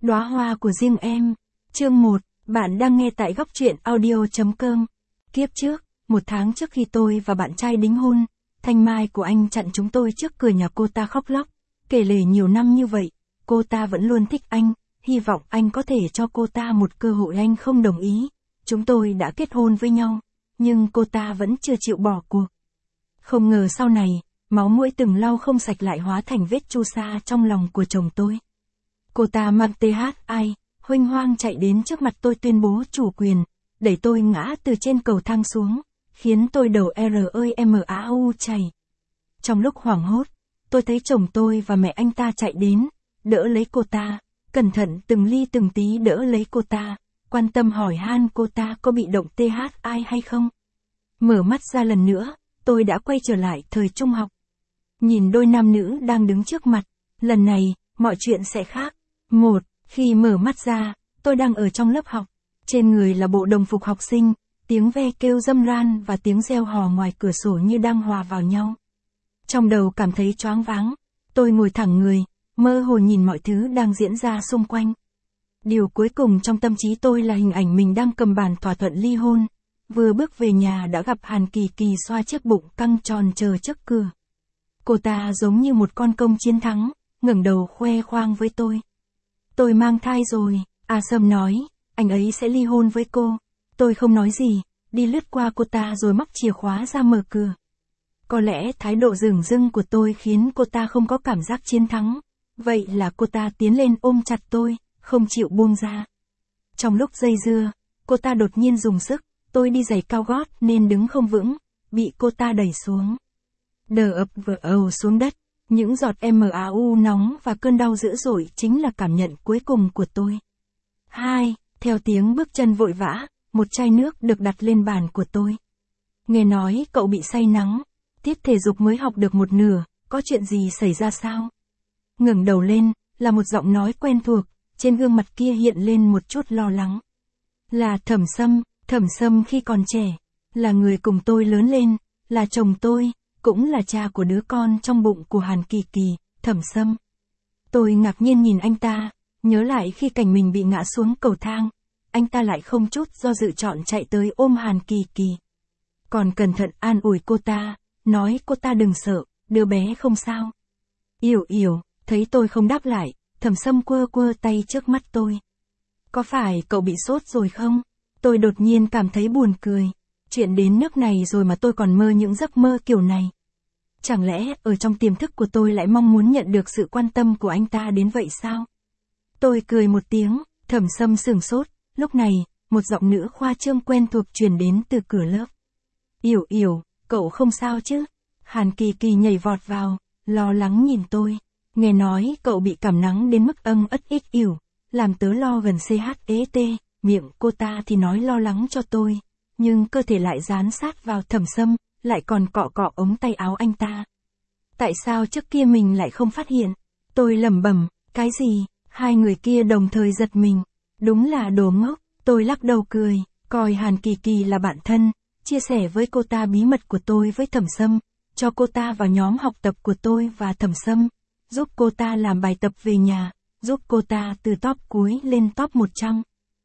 Đóa hoa của riêng em. Chương 1, bạn đang nghe tại góc truyện audio.com. Kiếp trước, 1 tháng trước khi tôi và bạn trai đính hôn, thanh mai của anh chặn chúng tôi trước cửa nhà cô ta khóc lóc, kể lể nhiều năm như vậy, cô ta vẫn luôn thích anh, hy vọng anh có thể cho cô ta một cơ hội. Anh không đồng ý. Chúng tôi đã kết hôn với nhau, nhưng cô ta vẫn chưa chịu bỏ cuộc. Không ngờ sau này, máu mũi từng lau không sạch lại hóa thành vết chu sa trong lòng của chồng tôi. Cô ta mang THI, huênh hoang chạy đến trước mặt tôi tuyên bố chủ quyền, đẩy tôi ngã từ trên cầu thang xuống, khiến tôi đầu REMAU chảy. Trong lúc hoảng hốt, tôi thấy chồng tôi và mẹ anh ta chạy đến, đỡ lấy cô ta, cẩn thận từng ly từng tí đỡ lấy cô ta, quan tâm hỏi han cô ta có bị động THI hay không. Mở mắt ra lần nữa, tôi đã quay trở lại thời trung học. Nhìn đôi nam nữ đang đứng trước mặt, lần này, mọi chuyện sẽ khác. Khi mở mắt ra, tôi đang ở trong lớp học. Trên người là bộ đồng phục học sinh, tiếng ve kêu râm ran và tiếng reo hò ngoài cửa sổ như đang hòa vào nhau. Trong đầu cảm thấy choáng váng, tôi ngồi thẳng người, mơ hồ nhìn mọi thứ đang diễn ra xung quanh. Điều cuối cùng trong tâm trí tôi là hình ảnh mình đang cầm bản thỏa thuận ly hôn. Vừa bước về nhà đã gặp Hàn Kỳ Kỳ xoa chiếc bụng căng tròn chờ trước cửa. Cô ta giống như một con công chiến thắng, ngẩng đầu khoe khoang với tôi. Tôi mang thai rồi, Sâm nói, anh ấy sẽ ly hôn với cô. Tôi không nói gì, đi lướt qua cô ta rồi móc chìa khóa ra mở cửa. Có lẽ thái độ dửng dưng của tôi khiến cô ta không có cảm giác chiến thắng. Vậy là cô ta tiến lên ôm chặt tôi, không chịu buông ra. Trong lúc dây dưa, cô ta đột nhiên dùng sức, tôi đi giày cao gót nên đứng không vững, bị cô ta đẩy xuống. Đờ ập vờ ầu xuống đất, những giọt MAU nóng và cơn đau dữ dội chính là cảm nhận cuối cùng của tôi. Theo tiếng bước chân vội vã, một chai nước được đặt lên bàn của tôi. Nghe nói cậu bị say nắng, tiết thể dục mới học được một nửa, có chuyện gì xảy ra sao? Ngẩng đầu lên, là một giọng nói quen thuộc, trên gương mặt kia hiện lên một chút lo lắng. Là Thẩm Sâm khi còn trẻ, là người cùng tôi lớn lên, là chồng tôi, cũng là cha của đứa con trong bụng của Hàn Kỳ Kỳ, Thẩm Sâm. Tôi ngạc nhiên nhìn anh ta, nhớ lại khi cảnh mình bị ngã xuống cầu thang, anh ta lại không chút do dự chọn chạy tới ôm Hàn Kỳ Kỳ. Còn cẩn thận an ủi cô ta, nói cô ta đừng sợ, đứa bé không sao. Yểu, thấy tôi không đáp lại, Thẩm Sâm quơ tay trước mắt tôi. Có phải cậu bị sốt rồi không? Tôi đột nhiên cảm thấy buồn cười. Chuyện đến nước này rồi mà tôi còn mơ những giấc mơ kiểu này. Chẳng lẽ ở trong tiềm thức của tôi lại mong muốn nhận được sự quan tâm của anh ta đến vậy sao? Tôi cười một tiếng, Thẩm Sâm sửng sốt. Lúc này, một giọng nữ khoa trương quen thuộc truyền đến từ cửa lớp. Yểu, cậu không sao chứ? Hàn Kỳ Kỳ nhảy vọt vào, lo lắng nhìn tôi. Nghe nói cậu bị cảm nắng đến mức ỉu, làm tớ lo gần CHET. Miệng cô ta thì nói lo lắng cho tôi, nhưng cơ thể lại dán sát vào Thẩm Sâm, lại còn cọ ống tay áo anh ta. Tại sao trước kia mình lại không phát hiện? Tôi lẩm bẩm, cái gì? Hai người kia đồng thời giật mình. Đúng là đồ ngốc. Tôi lắc đầu cười, coi Hàn Kỳ Kỳ là bạn thân, chia sẻ với cô ta bí mật của tôi với Thẩm Sâm, cho cô ta vào nhóm học tập của tôi và Thẩm Sâm, giúp cô ta làm bài tập về nhà, giúp cô ta từ top cuối lên top 100.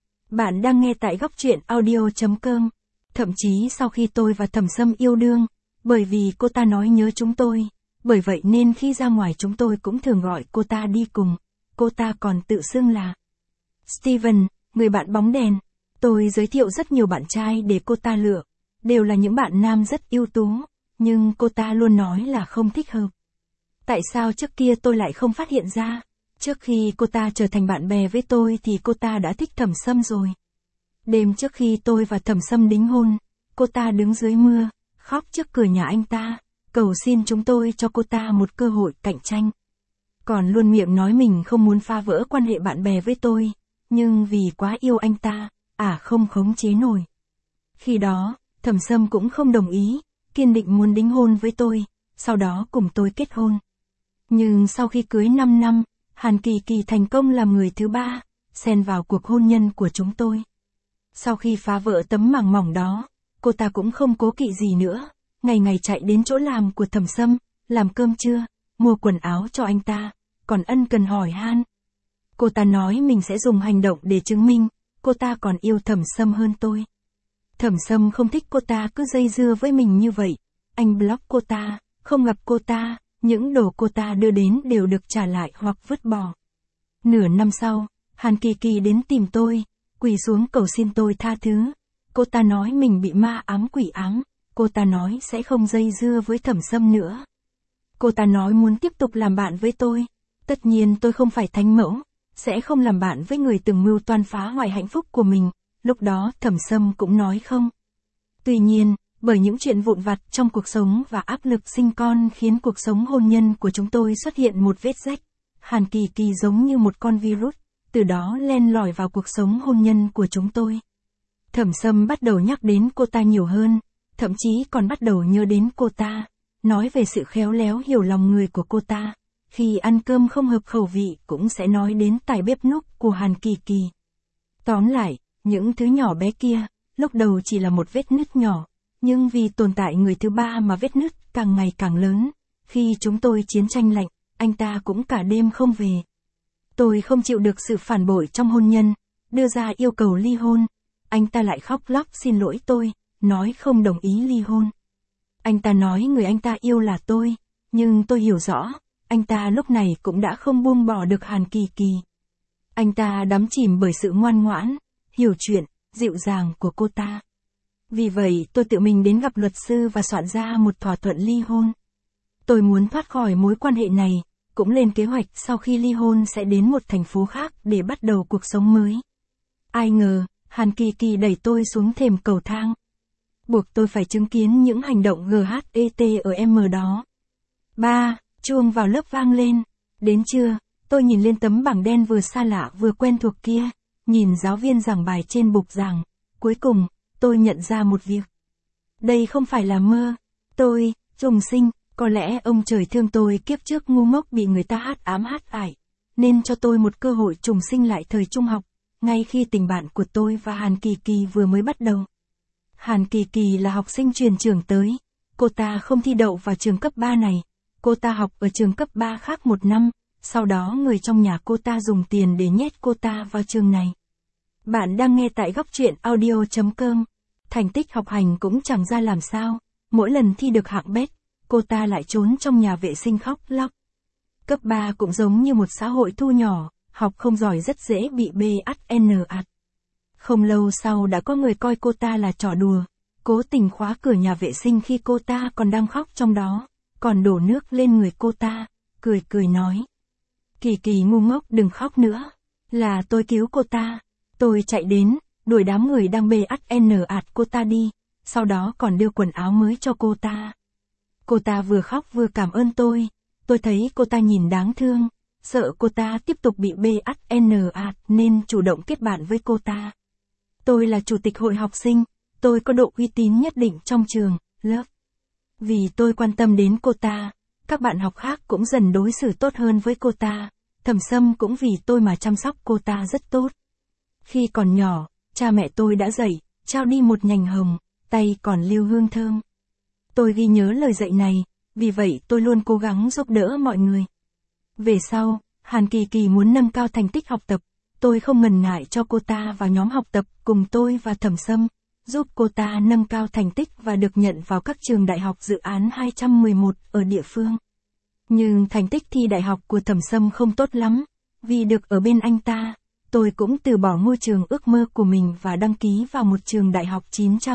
Bạn đang nghe tại góc truyện audio.com. Thậm chí sau khi tôi và Thẩm Sâm yêu đương, bởi vì cô ta nói nhớ chúng tôi, bởi vậy nên khi ra ngoài chúng tôi cũng thường gọi cô ta đi cùng. Cô ta còn tự xưng là Steven, người bạn bóng đèn. Tôi giới thiệu rất nhiều bạn trai để cô ta lựa, đều là những bạn nam rất ưu tú, nhưng cô ta luôn nói là không thích hợp. Tại sao trước kia tôi lại không phát hiện ra? Trước khi cô ta trở thành bạn bè với tôi thì cô ta đã thích Thẩm Sâm rồi. Đêm trước khi tôi và Thẩm Sâm đính hôn, cô ta đứng dưới mưa, khóc trước cửa nhà anh ta, cầu xin chúng tôi cho cô ta một cơ hội cạnh tranh. Còn luôn miệng nói mình không muốn phá vỡ quan hệ bạn bè với tôi, nhưng vì quá yêu anh ta, không khống chế nổi. Khi đó, Thẩm Sâm cũng không đồng ý, kiên định muốn đính hôn với tôi, sau đó cùng tôi kết hôn. Nhưng sau khi cưới 5 năm, Hàn Kỳ Kỳ thành công làm người thứ 3, xen vào cuộc hôn nhân của chúng tôi. Sau khi phá vỡ tấm màng mỏng đó, cô ta cũng không cố kỵ gì nữa, ngày chạy đến chỗ làm của Thẩm Sâm, làm cơm trưa, mua quần áo cho anh ta, còn ân cần hỏi han. Cô ta nói mình sẽ dùng hành động để chứng minh, cô ta còn yêu Thẩm Sâm hơn tôi. Thẩm Sâm không thích cô ta cứ dây dưa với mình như vậy. Anh block cô ta, không gặp cô ta, những đồ cô ta đưa đến đều được trả lại hoặc vứt bỏ. Nửa năm sau, Hàn Kỳ Kỳ đến tìm tôi, quỳ xuống cầu xin tôi tha thứ. Cô ta nói mình bị ma ám quỷ ám, cô ta nói sẽ không dây dưa với Thẩm Sâm nữa. Cô ta nói muốn tiếp tục làm bạn với tôi. Tất nhiên tôi không phải thánh mẫu, sẽ không làm bạn với người từng mưu toan phá hoại hạnh phúc của mình. Lúc đó Thẩm Sâm cũng nói không. Tuy nhiên, bởi những chuyện vụn vặt trong cuộc sống và áp lực sinh con khiến cuộc sống hôn nhân của chúng tôi xuất hiện một vết rách. Hàn Kỳ Kỳ giống như một con virus, từ đó len lỏi vào cuộc sống hôn nhân của chúng tôi. Thẩm Sâm bắt đầu nhắc đến cô ta nhiều hơn, thậm chí còn bắt đầu nhớ đến cô ta, nói về sự khéo léo hiểu lòng người của cô ta. Khi ăn cơm không hợp khẩu vị cũng sẽ nói đến tài bếp núc của Hàn Kỳ Kỳ. Tóm lại, những thứ nhỏ bé kia, lúc đầu chỉ là một vết nứt nhỏ, nhưng vì tồn tại người thứ ba mà vết nứt càng ngày càng lớn. Khi chúng tôi chiến tranh lạnh, anh ta cũng cả đêm không về. Tôi không chịu được sự phản bội trong hôn nhân, đưa ra yêu cầu ly hôn. Anh ta lại khóc lóc xin lỗi tôi, nói không đồng ý ly hôn. Anh ta nói người anh ta yêu là tôi, nhưng tôi hiểu rõ, anh ta lúc này cũng đã không buông bỏ được Hàn Kỳ Kỳ. Anh ta đắm chìm bởi sự ngoan ngoãn, hiểu chuyện, dịu dàng của cô ta. Vì vậy tôi tự mình đến gặp luật sư và soạn ra một thỏa thuận ly hôn. Tôi muốn thoát khỏi mối quan hệ này, cũng lên kế hoạch sau khi ly hôn sẽ đến một thành phố khác để bắt đầu cuộc sống mới. Ai ngờ, Hàn Kỳ Kỳ đẩy tôi xuống thềm cầu thang. Buộc tôi phải chứng kiến những hành động GHETM đó. 3. Chuông vào lớp vang lên. Đến trưa, tôi nhìn lên tấm bảng đen vừa xa lạ vừa quen thuộc kia, nhìn giáo viên giảng bài trên bục giảng. Cuối cùng, tôi nhận ra một việc. Đây không phải là mơ. Tôi, trùng sinh, có lẽ ông trời thương tôi kiếp trước ngu ngốc bị người ta hát ám hát ải, nên cho tôi một cơ hội trùng sinh lại thời trung học, ngay khi tình bạn của tôi và Hàn Kỳ Kỳ vừa mới bắt đầu. Hàn Kỳ Kỳ là học sinh truyền trường tới. Cô ta không thi đậu vào trường cấp 3 này. Cô ta học ở trường cấp 3 khác một năm, sau đó người trong nhà cô ta dùng tiền để nhét cô ta vào trường này. Bạn đang nghe tại góc truyện audio.com. Thành tích học hành cũng chẳng ra làm sao, mỗi lần thi được hạng bét, cô ta lại trốn trong nhà vệ sinh khóc lóc. Cấp 3 cũng giống như một xã hội thu nhỏ, học không giỏi rất dễ bị BAT. Không lâu sau đã có người coi cô ta là trò đùa, cố tình khóa cửa nhà vệ sinh khi cô ta còn đang khóc trong đó, còn đổ nước lên người cô ta, cười cười nói. Kỳ Kỳ ngu ngốc đừng khóc nữa, là tôi cứu cô ta. Tôi chạy đến, đuổi đám người đang BAT cô ta đi, sau đó còn đưa quần áo mới cho cô ta. Cô ta vừa khóc vừa cảm ơn tôi thấy cô ta nhìn đáng thương, sợ cô ta tiếp tục bị BAT nên chủ động kết bạn với cô ta. Tôi là chủ tịch hội học sinh, tôi có độ uy tín nhất định trong trường, lớp. Vì tôi quan tâm đến cô ta, các bạn học khác cũng dần đối xử tốt hơn với cô ta. Thẩm Sâm cũng vì tôi mà chăm sóc cô ta rất tốt. Khi còn nhỏ, cha mẹ tôi đã dạy, trao đi một nhành hồng, tay còn lưu hương thơm. Tôi ghi nhớ lời dạy này, vì vậy tôi luôn cố gắng giúp đỡ mọi người. Về sau, Hàn Kỳ Kỳ muốn nâng cao thành tích học tập, tôi không ngần ngại cho cô ta vào nhóm học tập cùng tôi và Thẩm Sâm, giúp cô ta nâng cao thành tích và được nhận vào các trường đại học dự án 211 ở địa phương. Nhưng thành tích thi đại học của Thẩm Sâm không tốt lắm, vì được ở bên anh ta, tôi cũng từ bỏ ngôi trường ước mơ của mình và đăng ký vào một trường đại học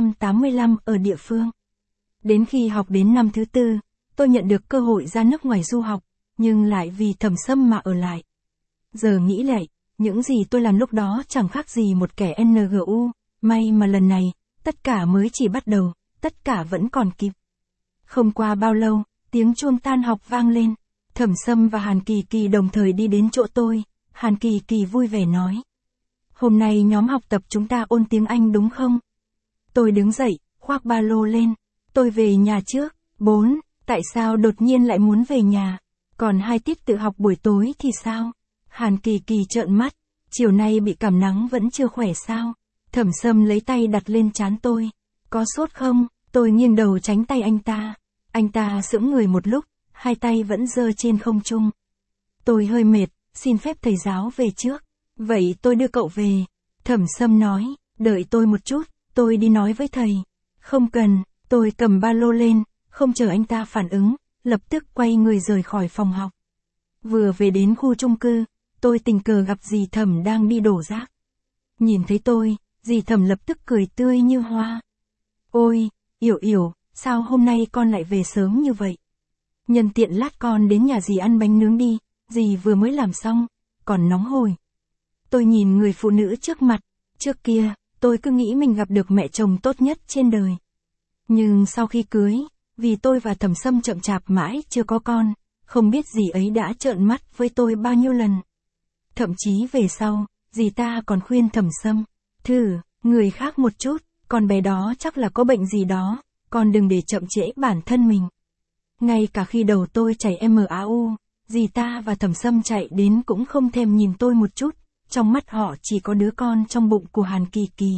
985 ở địa phương. Đến khi học đến năm thứ 4, tôi nhận được cơ hội ra nước ngoài du học, nhưng lại vì Thẩm Sâm mà ở lại. Giờ nghĩ lại, những gì tôi làm lúc đó chẳng khác gì một kẻ NGU, may mà lần này, tất cả mới chỉ bắt đầu, tất cả vẫn còn kịp. Không qua bao lâu, tiếng chuông tan học vang lên, Thẩm Sâm và Hàn Kỳ Kỳ đồng thời đi đến chỗ tôi, Hàn Kỳ Kỳ vui vẻ nói. Hôm nay nhóm học tập chúng ta ôn tiếng Anh đúng không? Tôi đứng dậy, khoác ba lô lên, tôi về nhà trước. 4. Tại sao đột nhiên lại muốn về nhà? Còn 2 tiết tự học buổi tối thì sao? Hàn Kỳ Kỳ trợn mắt, chiều nay bị cảm nắng vẫn chưa khỏe sao? Thẩm Sâm lấy tay đặt lên trán tôi. Có sốt không? Tôi nghiêng đầu tránh tay anh ta. Anh ta sững người một lúc, hai tay vẫn giơ trên không trung. Tôi hơi mệt, xin phép thầy giáo về trước. Vậy tôi đưa cậu về. Thẩm Sâm nói, đợi tôi một chút, tôi đi nói với thầy. Không cần, tôi cầm ba lô lên, không chờ anh ta phản ứng, lập tức quay người rời khỏi phòng học. Vừa về đến khu chung cư, tôi tình cờ gặp dì Thẩm đang đi đổ rác. Nhìn thấy tôi, dì Thẩm lập tức cười tươi như hoa. Ôi, Yểu Yểu, sao hôm nay con lại về sớm như vậy? Nhân tiện lát con đến nhà dì ăn bánh nướng đi, dì vừa mới làm xong, còn nóng hổi. Tôi nhìn người phụ nữ trước mặt, trước kia, tôi cứ nghĩ mình gặp được mẹ chồng tốt nhất trên đời. Nhưng sau khi cưới, vì tôi và Thẩm Sâm chậm chạp mãi chưa có con, không biết dì ấy đã trợn mắt với tôi bao nhiêu lần. Thậm chí về sau, dì ta còn khuyên Thẩm Sâm, thử, người khác một chút, con bé đó chắc là có bệnh gì đó, con đừng để chậm trễ bản thân mình. Ngay cả khi đầu tôi chảy MAU, dì ta và Thẩm Sâm chạy đến cũng không thèm nhìn tôi một chút, trong mắt họ chỉ có đứa con trong bụng của Hàn Kỳ Kỳ.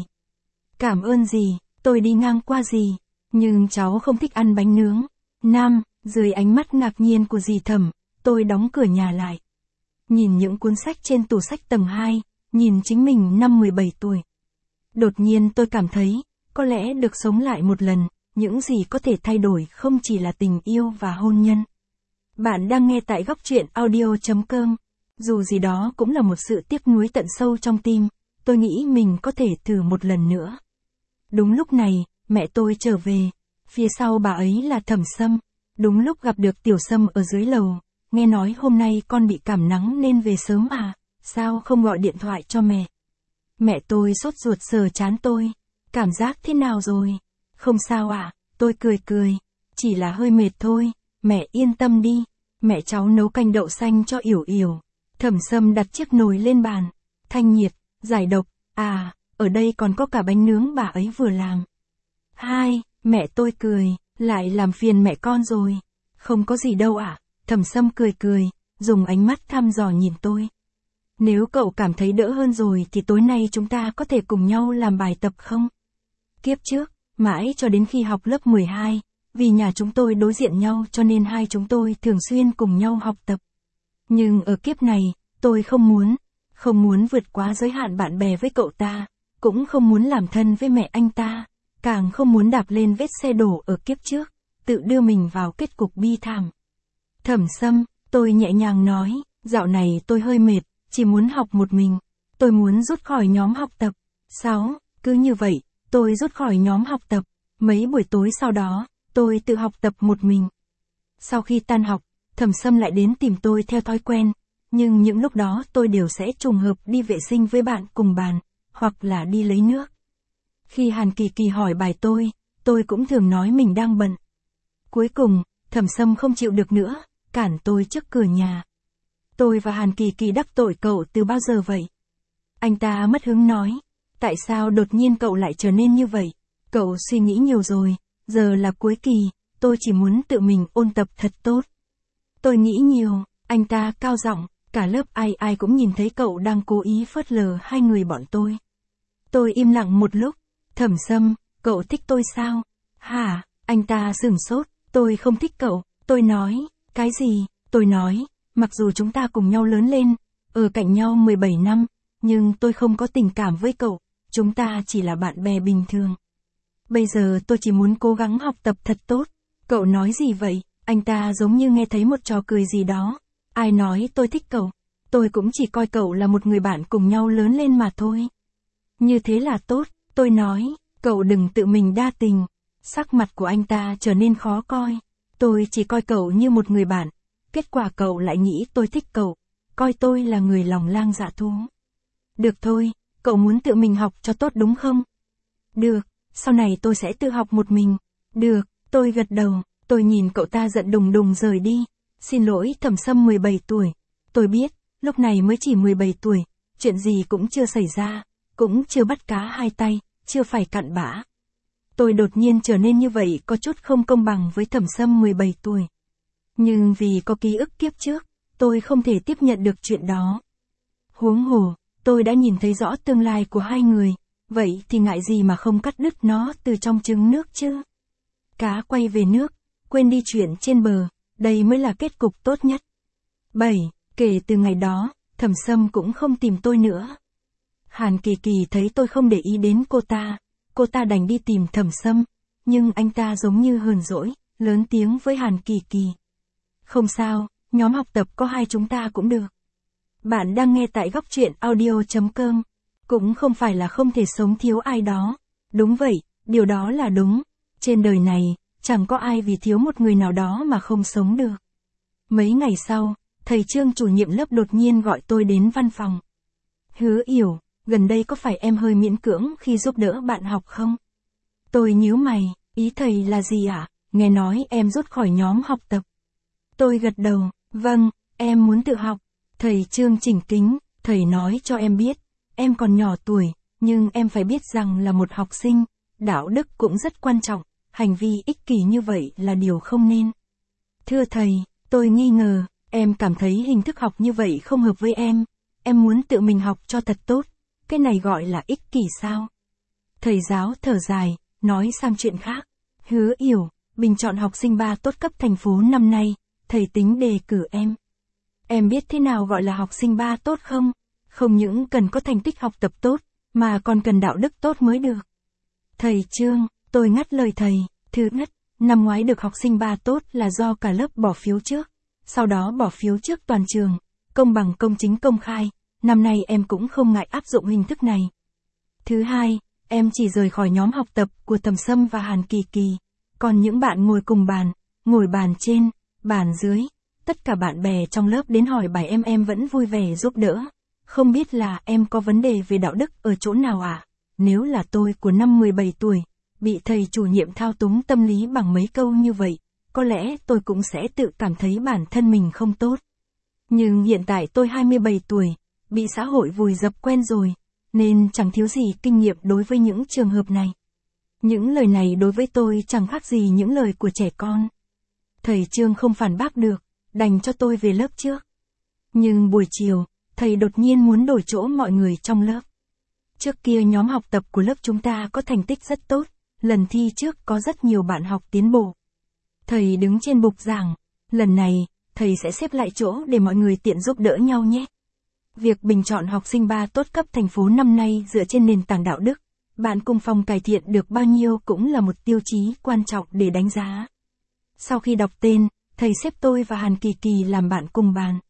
Cảm ơn dì, tôi đi ngang qua dì, nhưng cháu không thích ăn bánh nướng. Nam, dưới ánh mắt ngạc nhiên của dì Thẩm, tôi đóng cửa nhà lại. Nhìn những cuốn sách trên tủ sách tầng 2, nhìn chính mình năm 17 tuổi. Đột nhiên tôi cảm thấy, có lẽ được sống lại một lần, những gì có thể thay đổi không chỉ là tình yêu và hôn nhân. Bạn đang nghe tại góc truyện audio.com. Dù gì đó cũng là một sự tiếc nuối tận sâu trong tim, tôi nghĩ mình có thể thử một lần nữa. Đúng lúc này, mẹ tôi trở về, phía sau bà ấy là Thẩm Sâm. Đúng lúc gặp được Tiểu Sâm ở dưới lầu, nghe nói hôm nay con bị cảm nắng nên về sớm à, sao không gọi điện thoại cho mẹ? Mẹ tôi sốt ruột sờ trán tôi, cảm giác thế nào rồi? Không sao à, tôi cười, chỉ là hơi mệt thôi, mẹ yên tâm đi, mẹ cháu nấu canh đậu xanh cho Yểu Yểu. Thẩm Sâm đặt chiếc nồi lên bàn, thanh nhiệt, giải độc, à, ở đây còn có cả bánh nướng bà ấy vừa làm. Hai, mẹ tôi cười, lại làm phiền mẹ con rồi. Không có gì đâu ạ, Thẩm Sâm cười, dùng ánh mắt thăm dò nhìn tôi. Nếu cậu cảm thấy đỡ hơn rồi thì tối nay chúng ta có thể cùng nhau làm bài tập không? Kiếp trước, mãi cho đến khi học lớp 12, vì nhà chúng tôi đối diện nhau cho nên hai chúng tôi thường xuyên cùng nhau học tập. Nhưng ở kiếp này, tôi không muốn vượt quá giới hạn bạn bè với cậu ta, cũng không muốn làm thân với mẹ anh ta, càng không muốn đạp lên vết xe đổ ở kiếp trước, tự đưa mình vào kết cục bi thảm. Thẩm Sâm, tôi nhẹ nhàng nói, dạo này tôi hơi mệt, chỉ muốn học một mình, tôi muốn rút khỏi nhóm học tập. 6. Cứ như vậy, tôi rút khỏi nhóm học tập, mấy buổi tối sau đó, tôi tự học tập một mình. Sau khi tan học, Thẩm Sâm lại đến tìm tôi theo thói quen, nhưng những lúc đó tôi đều sẽ trùng hợp đi vệ sinh với bạn cùng bàn, hoặc là đi lấy nước. Khi Hàn Kỳ Kỳ hỏi bài tôi cũng thường nói mình đang bận. Cuối cùng, Thẩm Sâm không chịu được nữa, cản tôi trước cửa nhà. Tôi và Hàn Kỳ Kỳ đắc tội cậu từ bao giờ vậy? Anh ta mất hứng nói, tại sao đột nhiên cậu lại trở nên như vậy? Cậu suy nghĩ nhiều rồi, giờ là cuối kỳ, tôi chỉ muốn tự mình ôn tập thật tốt. Tôi nghĩ nhiều, anh ta cao giọng, cả lớp ai cũng nhìn thấy cậu đang cố ý phớt lờ hai người bọn tôi. Tôi im lặng một lúc, Thẩm Sâm, cậu thích tôi sao? Hả? Anh ta sửng sốt, tôi không thích cậu, tôi nói, cái gì? Tôi nói, mặc dù chúng ta cùng nhau lớn lên, ở cạnh nhau 17 năm, nhưng tôi không có tình cảm với cậu, chúng ta chỉ là bạn bè bình thường. Bây giờ tôi chỉ muốn cố gắng học tập thật tốt. Cậu nói gì vậy? Anh ta giống như nghe thấy một trò cười gì đó. Ai nói tôi thích cậu? Tôi cũng chỉ coi cậu là một người bạn cùng nhau lớn lên mà thôi. Như thế là tốt, tôi nói, cậu đừng tự mình đa tình. Sắc mặt của anh ta trở nên khó coi. Tôi chỉ coi cậu như một người bạn. Kết quả cậu lại nghĩ tôi thích cậu, coi tôi là người lòng lang dạ thú. Được thôi, cậu muốn tự mình học cho tốt đúng không? Được, sau này tôi sẽ tự học một mình. Được, tôi gật đầu, tôi nhìn cậu ta giận đùng đùng rời đi. Xin lỗi Thẩm Sâm 17 tuổi. Tôi biết, lúc này mới chỉ 17 tuổi, chuyện gì cũng chưa xảy ra, cũng chưa bắt cá hai tay, chưa phải cặn bã. Tôi đột nhiên trở nên như vậy có chút không công bằng với Thẩm Sâm 17 tuổi. Nhưng vì có ký ức kiếp trước, tôi không thể tiếp nhận được chuyện đó. Huống hồ, tôi đã nhìn thấy rõ tương lai của hai người, vậy thì ngại gì mà không cắt đứt nó từ trong trứng nước chứ? Cá quay về nước, quên đi chuyện trên bờ, đây mới là kết cục tốt nhất. 7. Kể từ ngày đó, Thẩm Sâm cũng không tìm tôi nữa. Hàn Kỳ Kỳ thấy tôi không để ý đến cô ta đành đi tìm Thẩm Sâm, nhưng anh ta giống như hờn dỗi, lớn tiếng với Hàn Kỳ Kỳ. Không sao, nhóm học tập có hai chúng ta cũng được. Bạn đang nghe tại góc truyện audio.com. Cũng không phải là không thể sống thiếu ai đó. Đúng vậy, điều đó là đúng. Trên đời này, chẳng có ai vì thiếu một người nào đó mà không sống được. Mấy ngày sau, thầy Trương chủ nhiệm lớp đột nhiên gọi tôi đến văn phòng. Hứa Yểu, gần đây có phải em hơi miễn cưỡng khi giúp đỡ bạn học không? Tôi nhíu mày, ý thầy là gì ạ? Nghe nói em rút khỏi nhóm học tập. Tôi gật đầu, vâng, em muốn tự học. Thầy Trương chỉnh kính, thầy nói cho em biết, em còn nhỏ tuổi, nhưng em phải biết rằng là một học sinh, đạo đức cũng rất quan trọng, hành vi ích kỷ như vậy là điều không nên. Thưa thầy, tôi nghi ngờ, em cảm thấy hình thức học như vậy không hợp với em muốn tự mình học cho thật tốt, cái này gọi là ích kỷ sao? Thầy giáo thở dài, nói sang chuyện khác. Hứa Yểu, bình chọn học sinh 3 tốt cấp thành phố năm nay, thầy tính đề cử em. Em biết thế nào gọi là học sinh 3 tốt không? Không những cần có thành tích học tập tốt, mà còn cần đạo đức tốt mới được. Thầy Trương, tôi ngắt lời thầy, thứ nhất, năm ngoái được học sinh 3 tốt là do cả lớp bỏ phiếu trước, sau đó bỏ phiếu trước toàn trường, công bằng công chính công khai, năm nay em cũng không ngại áp dụng hình thức này. Thứ hai, em chỉ rời khỏi nhóm học tập của Thẩm Sâm và Hàn Kỳ Kỳ, còn những bạn ngồi cùng bàn, ngồi bàn trên, bàn dưới, tất cả bạn bè trong lớp đến hỏi bài em vẫn vui vẻ giúp đỡ. Không biết là em có vấn đề về đạo đức ở chỗ nào à? Nếu là tôi của năm 17 tuổi, bị thầy chủ nhiệm thao túng tâm lý bằng mấy câu như vậy, có lẽ tôi cũng sẽ tự cảm thấy bản thân mình không tốt. Nhưng hiện tại tôi 27 tuổi, bị xã hội vùi dập quen rồi, nên chẳng thiếu gì kinh nghiệm đối với những trường hợp này. Những lời này đối với tôi chẳng khác gì những lời của trẻ con. Thầy Trương không phản bác được, đành cho tôi về lớp trước. Nhưng buổi chiều, thầy đột nhiên muốn đổi chỗ mọi người trong lớp. Trước kia nhóm học tập của lớp chúng ta có thành tích rất tốt, lần thi trước có rất nhiều bạn học tiến bộ. Thầy đứng trên bục giảng, lần này, thầy sẽ xếp lại chỗ để mọi người tiện giúp đỡ nhau nhé. Việc bình chọn học sinh 3 tốt cấp thành phố năm nay dựa trên nền tảng đạo đức, bạn cùng phòng cải thiện được bao nhiêu cũng là một tiêu chí quan trọng để đánh giá. Sau khi đọc tên, thầy xếp tôi và Hàn Kỳ Kỳ làm bạn cùng bàn.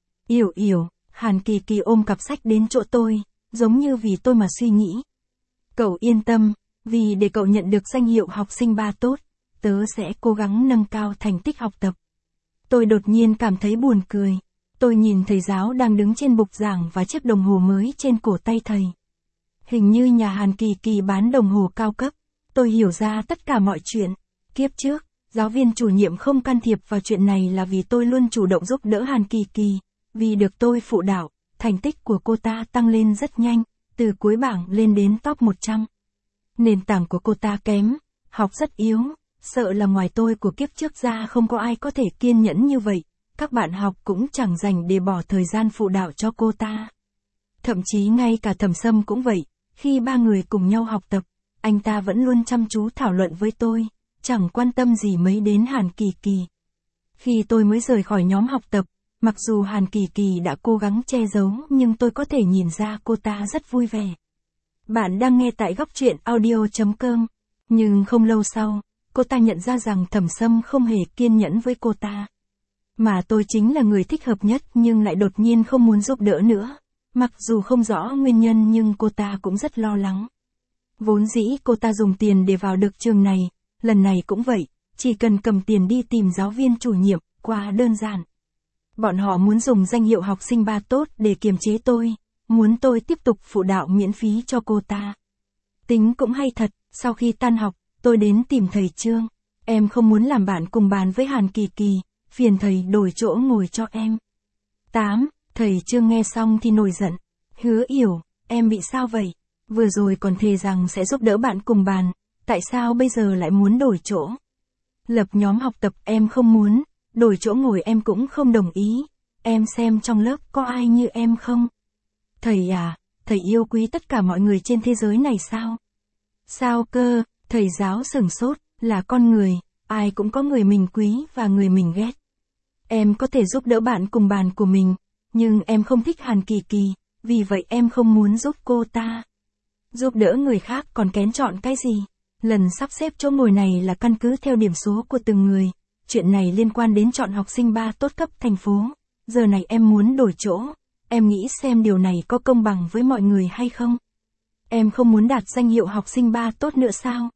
Yểu, Hàn Kỳ Kỳ ôm cặp sách đến chỗ tôi, giống như vì tôi mà suy nghĩ. Cậu yên tâm, vì để cậu nhận được danh hiệu học sinh 3 tốt, tớ sẽ cố gắng nâng cao thành tích học tập. Tôi đột nhiên cảm thấy buồn cười. Tôi nhìn thầy giáo đang đứng trên bục giảng và chiếc đồng hồ mới trên cổ tay thầy. Hình như nhà Hàn Kỳ Kỳ bán đồng hồ cao cấp. Tôi hiểu ra tất cả mọi chuyện. Kiếp trước, giáo viên chủ nhiệm không can thiệp vào chuyện này là vì tôi luôn chủ động giúp đỡ Hàn Kỳ Kỳ. Vì được tôi phụ đạo, thành tích của cô ta tăng lên rất nhanh, từ cuối bảng lên đến top 100. Nền tảng của cô ta kém, học rất yếu, sợ là ngoài tôi của kiếp trước ra không có ai có thể kiên nhẫn như vậy. Các bạn học cũng chẳng dành để bỏ thời gian phụ đạo cho cô ta. Thậm chí ngay cả Thẩm Sâm cũng vậy, khi ba người cùng nhau học tập, anh ta vẫn luôn chăm chú thảo luận với tôi, chẳng quan tâm gì mấy đến Hàn Kỳ Kỳ. Khi tôi mới rời khỏi nhóm học tập, mặc dù Hàn Kỳ Kỳ đã cố gắng che giấu nhưng tôi có thể nhìn ra cô ta rất vui vẻ. Bạn đang nghe tại góc truyện audio.com. Nhưng không lâu sau, cô ta nhận ra rằng Thẩm Sâm không hề kiên nhẫn với cô ta. Mà tôi chính là người thích hợp nhất nhưng lại đột nhiên không muốn giúp đỡ nữa. Mặc dù không rõ nguyên nhân nhưng cô ta cũng rất lo lắng. Vốn dĩ cô ta dùng tiền để vào được trường này, lần này cũng vậy, chỉ cần cầm tiền đi tìm giáo viên chủ nhiệm, quá đơn giản. Bọn họ muốn dùng danh hiệu học sinh 3 tốt để kiềm chế tôi, muốn tôi tiếp tục phụ đạo miễn phí cho cô ta. Tính cũng hay thật, sau khi tan học, tôi đến tìm thầy Trương. Em không muốn làm bạn cùng bàn với Hàn Kỳ Kỳ, phiền thầy đổi chỗ ngồi cho em. 8. Thầy Trương nghe xong thì nổi giận. Hứa Yểu, em bị sao vậy? Vừa rồi còn thề rằng sẽ giúp đỡ bạn cùng bàn, tại sao bây giờ lại muốn đổi chỗ? Lập nhóm học tập em không muốn, đổi chỗ ngồi em cũng không đồng ý. Em xem trong lớp có ai như em không? Thầy à, thầy yêu quý tất cả mọi người trên thế giới này sao? Sao cơ? Thầy giáo sửng sốt, là con người, ai cũng có người mình quý và người mình ghét. Em có thể giúp đỡ bạn cùng bàn của mình, Nhưng em không thích Hàn Kỳ Kỳ, vì vậy em không muốn giúp cô ta. Giúp đỡ người khác còn kén chọn cái gì? Lần sắp xếp chỗ ngồi này là căn cứ theo điểm số của từng người. Chuyện này liên quan đến chọn học sinh 3 tốt cấp thành phố. Giờ này em muốn đổi chỗ. Em nghĩ xem điều này có công bằng với mọi người hay không? Em không muốn đạt danh hiệu học sinh 3 tốt nữa sao?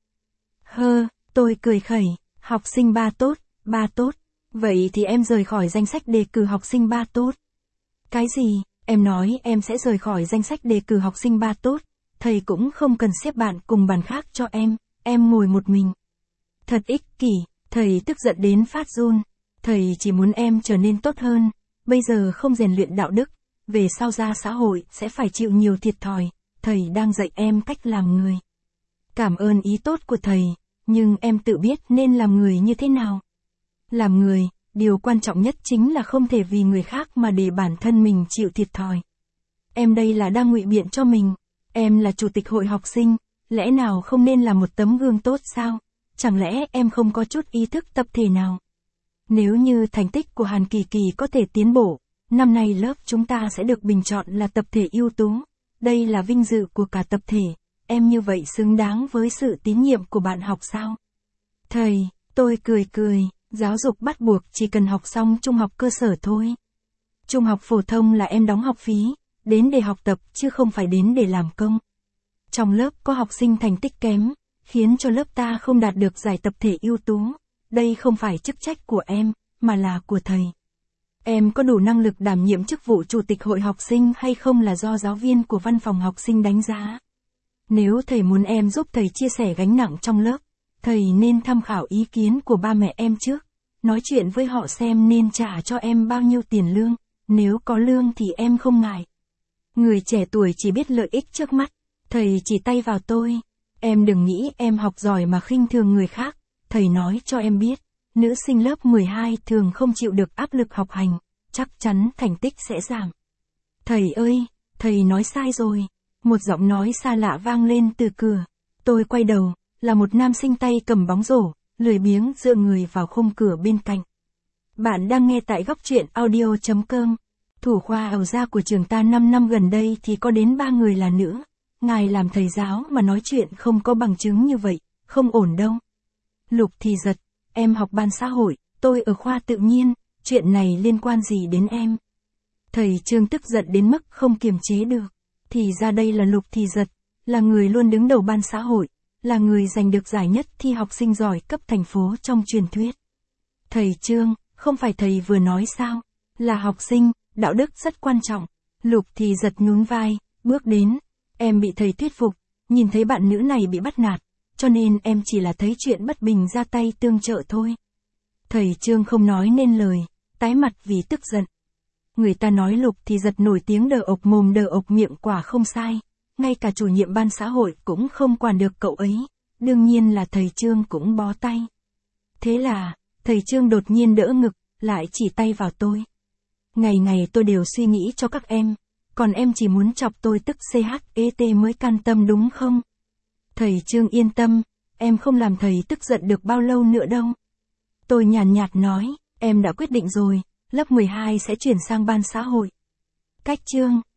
Tôi cười khẩy. Học sinh 3 tốt, 3 tốt. Vậy thì em rời khỏi danh sách đề cử học sinh 3 tốt. Cái gì? Em nói em sẽ rời khỏi danh sách đề cử học sinh 3 tốt. Thầy cũng không cần xếp bạn cùng bàn khác cho em ngồi một mình. Thật ích kỷ, thầy tức giận đến phát run. Thầy chỉ muốn em trở nên tốt hơn. Bây giờ không rèn luyện đạo đức, về sau ra xã hội sẽ phải chịu nhiều thiệt thòi. Thầy đang dạy em cách làm người. Cảm ơn ý tốt của thầy, nhưng em tự biết nên làm người như thế nào. Làm người, điều quan trọng nhất chính là không thể vì người khác mà để bản thân mình chịu thiệt thòi. Em đây là đang ngụy biện cho mình. Em là chủ tịch hội học sinh, lẽ nào không nên là một tấm gương tốt sao? Chẳng lẽ em không có chút ý thức tập thể nào? Nếu như thành tích của Hàn Kỳ Kỳ có thể tiến bộ, năm nay lớp chúng ta sẽ được bình chọn là tập thể ưu tú. Đây là vinh dự của cả tập thể. Em như vậy xứng đáng với sự tín nhiệm của bạn học sao? Thầy, tôi cười. Giáo dục bắt buộc chỉ cần học xong trung học cơ sở thôi. Trung học phổ thông là em đóng học phí, đến để học tập chứ không phải đến để làm công. Trong lớp có học sinh thành tích kém, khiến cho lớp ta không đạt được giải tập thể ưu tú. Đây không phải chức trách của em, mà là của thầy. Em có đủ năng lực đảm nhiệm chức vụ chủ tịch hội học sinh hay không là do giáo viên của văn phòng học sinh đánh giá. Nếu thầy muốn em giúp thầy chia sẻ gánh nặng trong lớp, thầy nên tham khảo ý kiến của ba mẹ em trước. Nói chuyện với họ xem nên trả cho em bao nhiêu tiền lương, nếu có lương thì em không ngại. Người trẻ tuổi chỉ biết lợi ích trước mắt, thầy chỉ tay vào tôi. Em đừng nghĩ em học giỏi mà khinh thường người khác, thầy nói cho em biết, nữ sinh lớp 12 thường không chịu được áp lực học hành, chắc chắn thành tích sẽ giảm. Thầy ơi, thầy nói sai rồi. Một giọng nói xa lạ vang lên từ cửa. Tôi quay đầu, là một nam sinh tay cầm bóng rổ, lười biếng dựa người vào khung cửa bên cạnh. Bạn đang nghe tại góc truyện audio.com. Thủ khoa ảo gia của trường ta 5 năm gần đây thì có đến 3 người là nữ. Ngài làm thầy giáo mà nói chuyện không có bằng chứng như vậy, không ổn đâu. Lục Thì Giật, em học ban xã hội, tôi ở khoa tự nhiên, chuyện này liên quan gì đến em? Thầy Trương tức giận đến mức không kiềm chế được. Thì ra đây là Lục Thì Giật, là người luôn đứng đầu ban xã hội, là người giành được giải nhất thi học sinh giỏi cấp thành phố trong truyền thuyết. Thầy Trương, không phải thầy vừa nói sao? Là học sinh, đạo đức rất quan trọng. Lục Thì Giật nhún vai, bước đến. Em bị thầy thuyết phục, nhìn thấy bạn nữ này bị bắt nạt, cho nên em chỉ là thấy chuyện bất bình ra tay tương trợ thôi. Thầy Trương không nói nên lời, tái mặt vì tức giận. Người ta nói Lục Thì Giật nổi tiếng đờ ộc mồm đờ ộc miệng quả không sai, ngay cả chủ nhiệm ban xã hội cũng không quản được cậu ấy, đương nhiên là thầy Trương cũng bó tay. Thế là, thầy Trương đột nhiên đỡ ngực, lại chỉ tay vào tôi. Ngày ngày tôi đều suy nghĩ cho các em, còn em chỉ muốn chọc tôi tức CHET mới can tâm đúng không? Thầy Trương yên tâm, em không làm thầy tức giận được bao lâu nữa đâu. Tôi nhàn nhạt nói, em đã quyết định rồi, lớp 12 sẽ chuyển sang ban xã hội. Cách Trương,